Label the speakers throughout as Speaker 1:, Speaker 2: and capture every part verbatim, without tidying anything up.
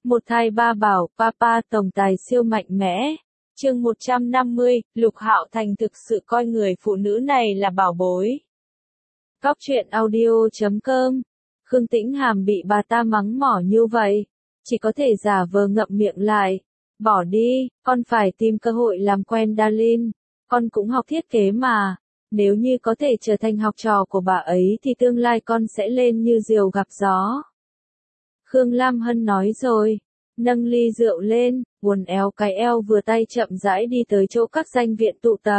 Speaker 1: Một thai ba bảo, Papa tổng tài siêu mạnh mẽ. Chương một trăm năm mươi, Lục Hạo Thành thực sự coi người phụ nữ này là bảo bối. Cóc truyện audio chấm com. Khương Tĩnh Hàm bị bà ta mắng mỏ như vậy, chỉ có thể giả vờ ngậm miệng lại. Bỏ đi, con phải tìm cơ hội làm quen Darlene. Con cũng học thiết kế mà. Nếu như có thể trở thành học trò của bà ấy thì tương lai con sẽ lên như diều gặp gió. Khương Lam Hân nói rồi, nâng ly rượu lên, uốn éo cái eo vừa tay chậm rãi đi tới chỗ các danh viện tụ tập.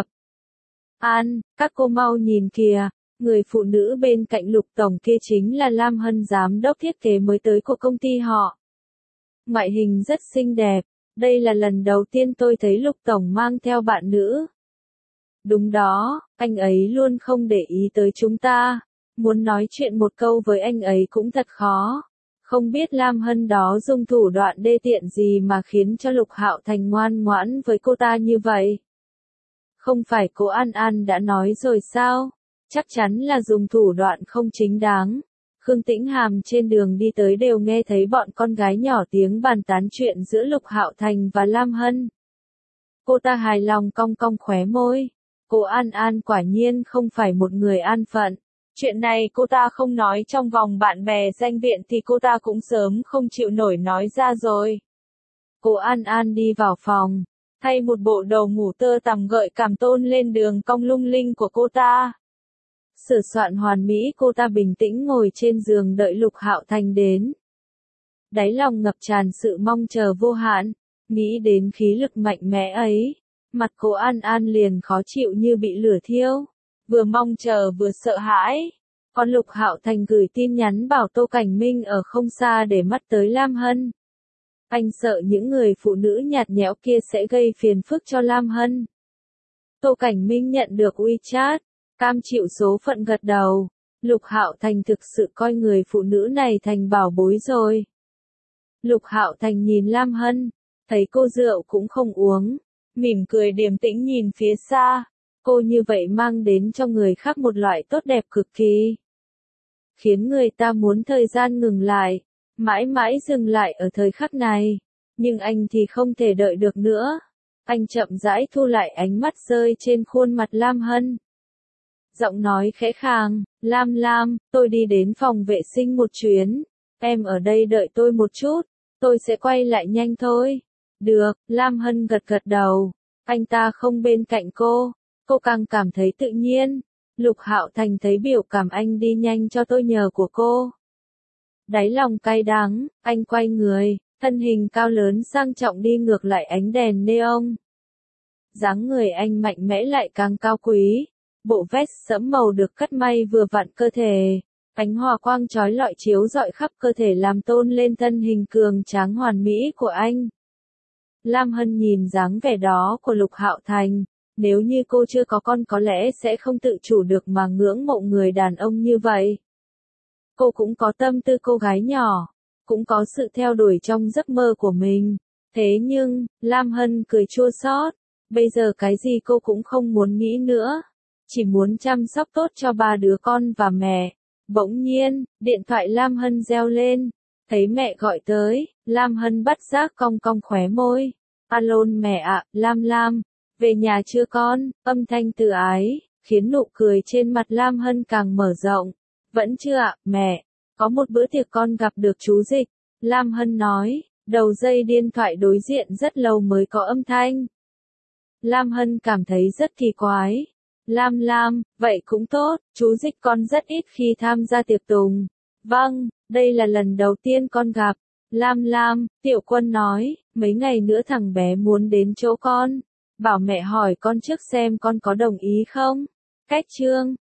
Speaker 1: An, các cô mau nhìn kìa, người phụ nữ bên cạnh Lục Tổng kia chính là Lam Hân giám đốc thiết kế mới tới của công ty họ. Ngoại hình rất xinh đẹp, đây là lần đầu tiên tôi thấy Lục Tổng mang theo bạn nữ. Đúng đó, anh ấy luôn không để ý tới chúng ta, muốn nói chuyện một câu với anh ấy cũng thật khó. Không biết Lam Hân đó dùng thủ đoạn đê tiện gì mà khiến cho Lục Hạo Thành ngoan ngoãn với cô ta như vậy. Không phải cô An An đã nói rồi sao? Chắc chắn là dùng thủ đoạn không chính đáng. Khương Tĩnh Hàm trên đường đi tới đều nghe thấy bọn con gái nhỏ tiếng bàn tán chuyện giữa Lục Hạo Thành và Lam Hân. Cô ta hài lòng cong cong khóe môi. Cô An An quả nhiên không phải một người an phận. Chuyện này cô ta không nói trong vòng bạn bè danh viện thì cô ta cũng sớm không chịu nổi nói ra rồi. Cô An An đi vào phòng, thay một bộ đồ ngủ tơ tằm gợi cảm tôn lên đường cong lung linh của cô ta. Sửa soạn hoàn mỹ, cô ta bình tĩnh ngồi trên giường đợi Lục Hạo Thành đến. Đáy lòng ngập tràn sự mong chờ vô hạn, nghĩ đến khí lực mạnh mẽ ấy, mặt cô An An liền khó chịu như bị lửa thiêu. Vừa mong chờ vừa sợ hãi. Còn Lục Hạo Thành gửi tin nhắn bảo Tô Cảnh Minh ở không xa để mắt tới Lam Hân. Anh sợ những người phụ nữ nhạt nhẽo kia sẽ gây phiền phức cho Lam Hân. Tô Cảnh Minh nhận được WeChat, cam chịu số phận gật đầu. Lục Hạo Thành thực sự coi người phụ nữ này thành bảo bối rồi. Lục Hạo Thành nhìn Lam Hân, thấy cô rượu cũng không uống, mỉm cười điềm tĩnh nhìn phía xa. Cô như vậy mang đến cho người khác một loại tốt đẹp cực kỳ, khiến người ta muốn thời gian ngừng lại, mãi mãi dừng lại ở thời khắc này. Nhưng anh thì không thể đợi được nữa. Anh chậm rãi thu lại ánh mắt rơi trên khuôn mặt Lam Hân. Giọng nói khẽ khàng, Lam Lam, tôi đi đến phòng vệ sinh một chuyến. Em ở đây đợi tôi một chút, tôi sẽ quay lại nhanh thôi. Được, Lam Hân gật gật đầu. Anh ta không bên cạnh cô. Cô càng cảm thấy tự nhiên. Lục Hạo Thành thấy biểu cảm anh đi nhanh cho tôi nhờ của cô. Đáy lòng cay đắng, anh quay người, thân hình cao lớn sang trọng đi ngược lại ánh đèn neon. Dáng người anh mạnh mẽ lại càng cao quý. Bộ vest sẫm màu được cắt may vừa vặn cơ thể. Ánh hòa quang chói lọi chiếu rọi khắp cơ thể làm tôn lên thân hình cường tráng hoàn mỹ của anh. Lam Hân nhìn dáng vẻ đó của Lục Hạo Thành. Nếu như cô chưa có con có lẽ sẽ không tự chủ được mà ngưỡng mộ người đàn ông như vậy. Cô cũng có tâm tư cô gái nhỏ, cũng có sự theo đuổi trong giấc mơ của mình. Thế nhưng, Lam Hân cười chua xót. Bây giờ cái gì cô cũng không muốn nghĩ nữa. Chỉ muốn chăm sóc tốt cho ba đứa con và mẹ. Bỗng nhiên, điện thoại Lam Hân reo lên. Thấy mẹ gọi tới, Lam Hân bắt giác cong cong khóe môi. Alo mẹ ạ, Lam Lam. Về nhà chưa con? Âm thanh từ ái, khiến nụ cười trên mặt Lam Hân càng mở rộng. Vẫn chưa ạ, mẹ. Có một bữa tiệc con gặp được chú Dịch. Lam Hân nói, đầu dây điện thoại đối diện rất lâu mới có âm thanh. Lam Hân cảm thấy rất kỳ quái. Lam Lam, vậy cũng tốt, chú Dịch con rất ít khi tham gia tiệc tùng. Vâng, đây là lần đầu tiên con gặp. Lam Lam, Tiểu Quân nói, mấy ngày nữa thằng bé muốn đến chỗ con. Bảo mẹ hỏi con trước xem con có đồng ý không? Cách chương